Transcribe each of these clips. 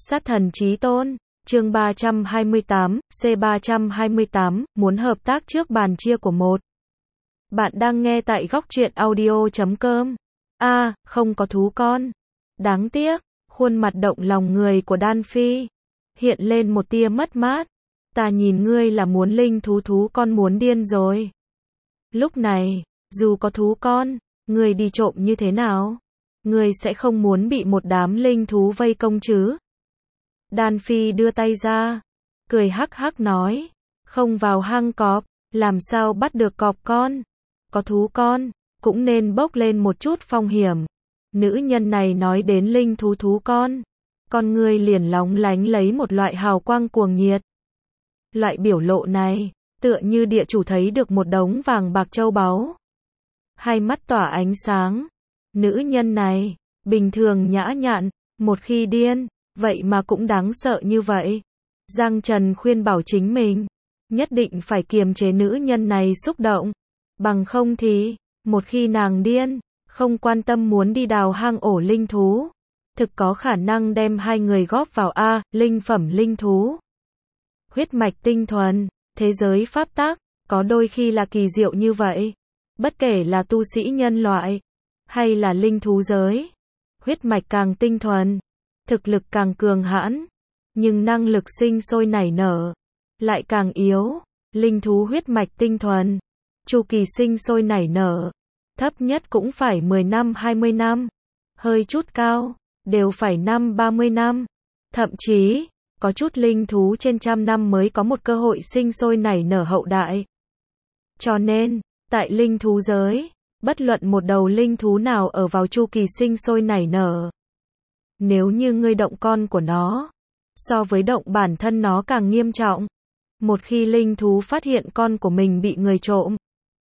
Sát thần chí tôn, chương 328, C328, muốn hợp tác trước bàn chia của một. Bạn đang nghe tại góc truyện audio.com. Không có thú con. Đáng tiếc, khuôn mặt động lòng người của Đan Phi hiện lên một tia mất mát. Ta nhìn ngươi là muốn linh thú con muốn điên rồi. Lúc này, dù có thú con, ngươi đi trộm như thế nào? Ngươi sẽ không muốn bị một đám linh thú vây công chứ? Đan Phi đưa tay ra, cười hắc hắc nói, không vào hang cọp, làm sao bắt được cọp con? Có thú con, cũng nên bốc lên một chút phong hiểm. Nữ nhân này nói đến linh thú con người liền lóng lánh lấy một loại hào quang cuồng nhiệt. Loại biểu lộ này, tựa như địa chủ thấy được một đống vàng bạc châu báu. Hai mắt tỏa ánh sáng. Nữ nhân này, bình thường nhã nhặn, một khi điên, vậy mà cũng đáng sợ như vậy. Giang Trần khuyên bảo chính mình, nhất định phải kiềm chế nữ nhân này xúc động. Bằng không thì, một khi nàng điên, không quan tâm muốn đi đào hang ổ linh thú, thực có khả năng đem hai người góp vào linh phẩm linh thú. Huyết mạch tinh thuần, thế giới pháp tắc, có đôi khi là kỳ diệu như vậy. Bất kể là tu sĩ nhân loại, hay là linh thú giới, huyết mạch càng tinh thuần, thực lực càng cường hãn, nhưng năng lực sinh sôi nảy nở lại càng yếu. Linh thú huyết mạch tinh thuần, chu kỳ sinh sôi nảy nở thấp nhất cũng phải 10 năm 20 năm, hơi chút cao, đều phải 30 năm, thậm chí, có chút linh thú trên 100 năm mới có một cơ hội sinh sôi nảy nở hậu đại. Cho nên, tại linh thú giới, bất luận một đầu linh thú nào ở vào chu kỳ sinh sôi nảy nở, nếu như ngươi động con của nó, so với động bản thân nó càng nghiêm trọng. Một khi linh thú phát hiện con của mình bị người trộm,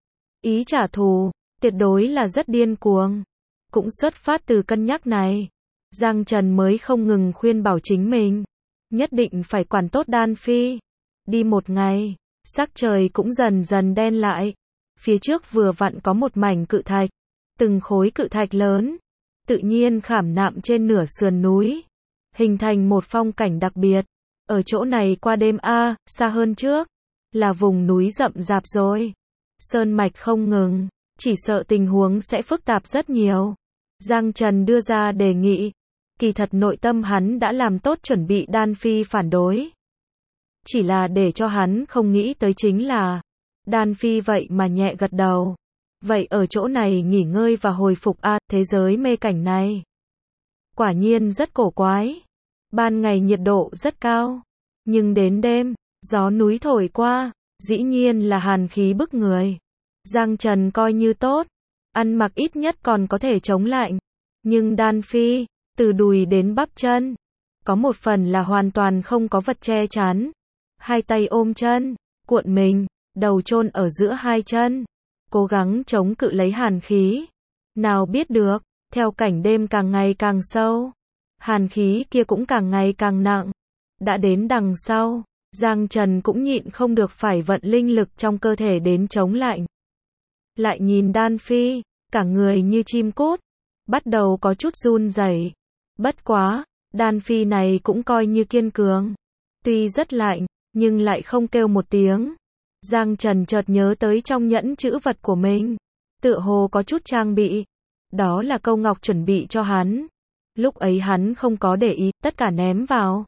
ý trả thù, tuyệt đối là rất điên cuồng. Cũng xuất phát từ cân nhắc này, Giang Trần mới không ngừng khuyên bảo chính mình, nhất định phải quản tốt Đan Phi. Đi một ngày, sắc trời cũng dần dần đen lại. Phía trước vừa vặn có một mảnh cự thạch, từng khối cự thạch lớn, tự nhiên khảm nạm trên nửa sườn núi, hình thành một phong cảnh đặc biệt. Ở chỗ này qua đêm xa hơn trước, là vùng núi rậm rạp rồi. Sơn mạch không ngừng, chỉ sợ tình huống sẽ phức tạp rất nhiều. Giang Trần đưa ra đề nghị, kỳ thật nội tâm hắn đã làm tốt chuẩn bị Đan Phi phản đối. Chỉ là để cho hắn không nghĩ tới chính là, Đan Phi vậy mà nhẹ gật đầu. Vậy ở chỗ này nghỉ ngơi và hồi phục thế giới mê cảnh này. Quả nhiên rất cổ quái. Ban ngày nhiệt độ rất cao, nhưng đến đêm, gió núi thổi qua, dĩ nhiên là hàn khí bức người. Giang Trần coi như tốt, ăn mặc ít nhất còn có thể chống lạnh. Nhưng Đan Phi, từ đùi đến bắp chân, có một phần là hoàn toàn không có vật che chắn. Hai tay ôm chân, cuộn mình, đầu chôn ở giữa hai chân, cố gắng chống cự lấy hàn khí. Nào biết được, theo cảnh đêm càng ngày càng sâu, hàn khí kia cũng càng ngày càng nặng. Đã đến đằng sau, Giang Trần cũng nhịn không được phải vận linh lực trong cơ thể đến chống lạnh. Lại nhìn Đan Phi, cả người như chim cút, bắt đầu có chút run rẩy. Bất quá, Đan Phi này cũng coi như kiên cường. Tuy rất lạnh, nhưng lại không kêu một tiếng. Giang Trần chợt nhớ tới trong nhẫn trữ vật của mình, tựa hồ có chút trang bị. Đó là câu ngọc chuẩn bị cho hắn. Lúc ấy hắn không có để ý, tất cả ném vào.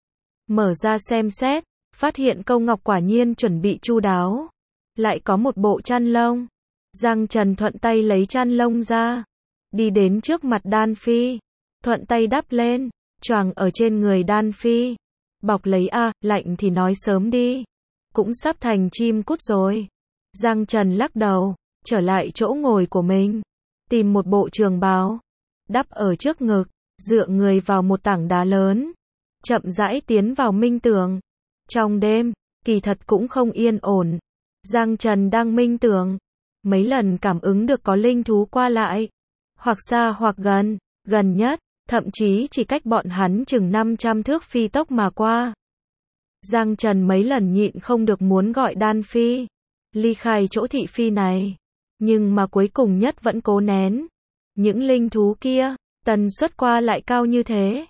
Mở ra xem xét, phát hiện câu ngọc quả nhiên chuẩn bị chu đáo. Lại có một bộ chăn lông. Giang Trần thuận tay lấy chăn lông ra, đi đến trước mặt Đan Phi, thuận tay đắp lên, choàng ở trên người Đan Phi. Bọc lấy lạnh thì nói sớm đi, cũng sắp thành chim cút rồi. Giang Trần lắc đầu, trở lại chỗ ngồi của mình, tìm một bộ trường bào, đắp ở trước ngực, dựa người vào một tảng đá lớn, chậm rãi tiến vào minh tưởng. Trong đêm, kỳ thật cũng không yên ổn. Giang Trần đang minh tưởng, mấy lần cảm ứng được có linh thú qua lại, hoặc xa hoặc gần, gần nhất, thậm chí chỉ cách bọn hắn chừng 500 thước phi tốc mà qua. Giang Trần mấy lần nhịn không được muốn gọi Đan Phi ly khai chỗ thị phi này, nhưng mà cuối cùng nhất vẫn cố nén. Những linh thú kia, tần suất qua lại cao như thế,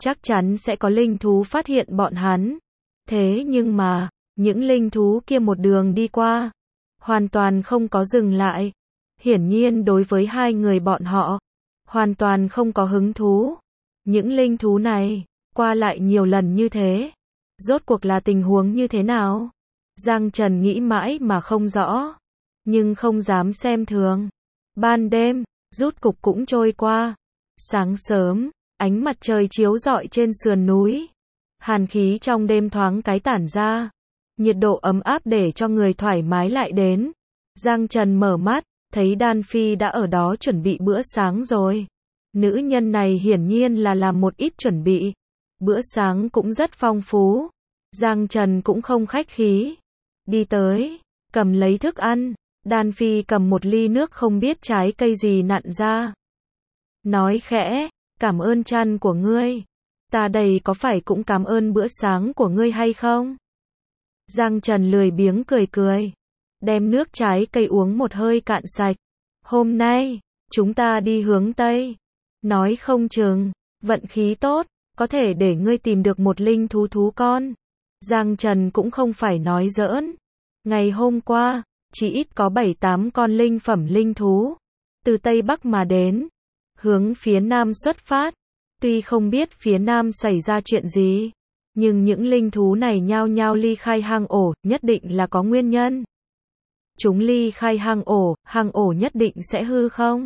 chắc chắn sẽ có linh thú phát hiện bọn hắn. Thế nhưng mà, những linh thú kia một đường đi qua, hoàn toàn không có dừng lại. Hiển nhiên đối với hai người bọn họ, hoàn toàn không có hứng thú. Những linh thú này, qua lại nhiều lần như thế, rốt cuộc là tình huống như thế nào? Giang Trần nghĩ mãi mà không rõ, nhưng không dám xem thường. Ban đêm, rút cục cũng trôi qua. Sáng sớm, ánh mặt trời chiếu rọi trên sườn núi. Hàn khí trong đêm thoáng cái tản ra. Nhiệt độ ấm áp để cho người thoải mái lại đến. Giang Trần mở mắt, thấy Đan Phi đã ở đó chuẩn bị bữa sáng rồi. Nữ nhân này hiển nhiên là làm một ít chuẩn bị. Bữa sáng cũng rất phong phú. Giang Trần cũng không khách khí. Đi tới, cầm lấy thức ăn. Đan Phi cầm một ly nước không biết trái cây gì nặn ra. Nói khẽ, cảm ơn chăn của ngươi. Ta đây có phải cũng cảm ơn bữa sáng của ngươi hay không? Giang Trần lười biếng cười cười. Đem nước trái cây uống một hơi cạn sạch. Hôm nay, chúng ta đi hướng Tây. Nói không chừng, vận khí tốt, có thể để ngươi tìm được một linh thú con. Giang Trần cũng không phải nói giỡn. Ngày hôm qua, chỉ ít có 7-8 con linh phẩm linh thú. Từ Tây Bắc mà đến. Hướng phía Nam xuất phát. Tuy không biết phía Nam xảy ra chuyện gì. Nhưng những linh thú này nhao nhao ly khai hang ổ, nhất định là có nguyên nhân. Chúng ly khai hang ổ nhất định sẽ hư không?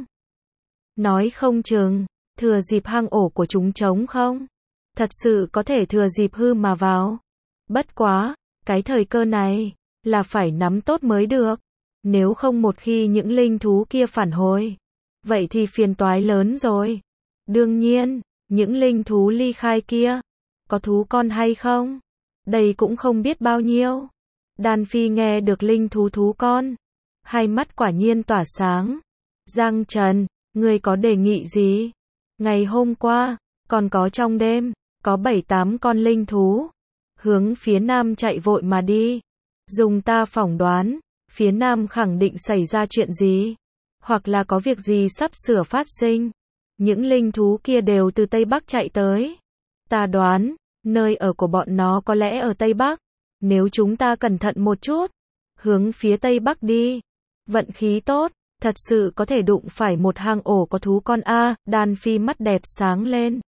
Nói không chừng, thừa dịp hang ổ của chúng trống không? Thật sự có thể thừa dịp hư mà vào. Bất quá, cái thời cơ này, là phải nắm tốt mới được. Nếu không một khi những linh thú kia phản hồi, vậy thì phiền toái lớn rồi. Đương nhiên, những linh thú ly khai kia, có thú con hay không? Đây cũng không biết bao nhiêu. Đan Phi nghe được linh thú con. Hai mắt quả nhiên tỏa sáng. Giang Trần, ngươi có đề nghị gì? Ngày hôm qua, còn có trong đêm, có 7-8 con linh thú. Hướng phía Nam chạy vội mà đi. Dùng ta phỏng đoán, phía Nam khẳng định xảy ra chuyện gì. Hoặc là có việc gì sắp sửa phát sinh. Những linh thú kia đều từ Tây Bắc chạy tới. Ta đoán, nơi ở của bọn nó có lẽ ở Tây Bắc. Nếu chúng ta cẩn thận một chút, hướng phía Tây Bắc đi, vận khí tốt, thật sự có thể đụng phải một hang ổ có thú con a. Đan Phi mắt đẹp sáng lên.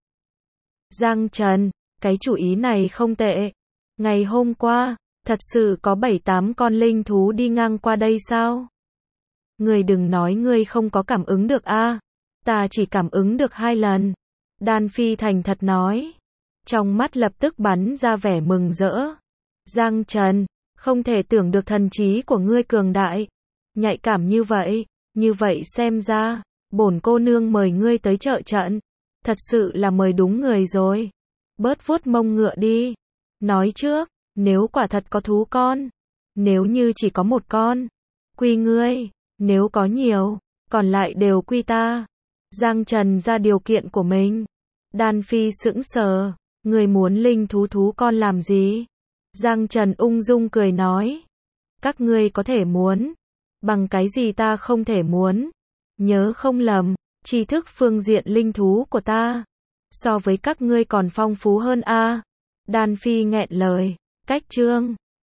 Giang Trần, cái chủ ý này không tệ. Ngày hôm qua, thật sự có 7-8 con linh thú đi ngang qua đây sao? Ngươi đừng nói ngươi không có cảm ứng được a. Ta chỉ cảm ứng được 2 lần. Đan Phi thành thật nói. Trong mắt lập tức bắn ra vẻ mừng rỡ. Giang Trần, không thể tưởng được thần trí của ngươi cường đại. Nhạy cảm như vậy xem ra, bổn cô nương mời ngươi tới trợ trận. Thật sự là mời đúng người rồi. Bớt vuốt mông ngựa đi. Nói trước, nếu quả thật có thú con, nếu như chỉ có một con, quy ngươi, nếu có nhiều, còn lại đều quy ta. Giang Trần ra điều kiện của mình. Đan Phi sững sờ, người muốn linh thú con làm gì? Giang Trần ung dung cười nói, các ngươi có thể muốn, bằng cái gì ta không thể muốn? Nhớ không lầm, tri thức phương diện linh thú của ta, so với các ngươi còn phong phú hơn a. Đan Phi nghẹn lời, cách chương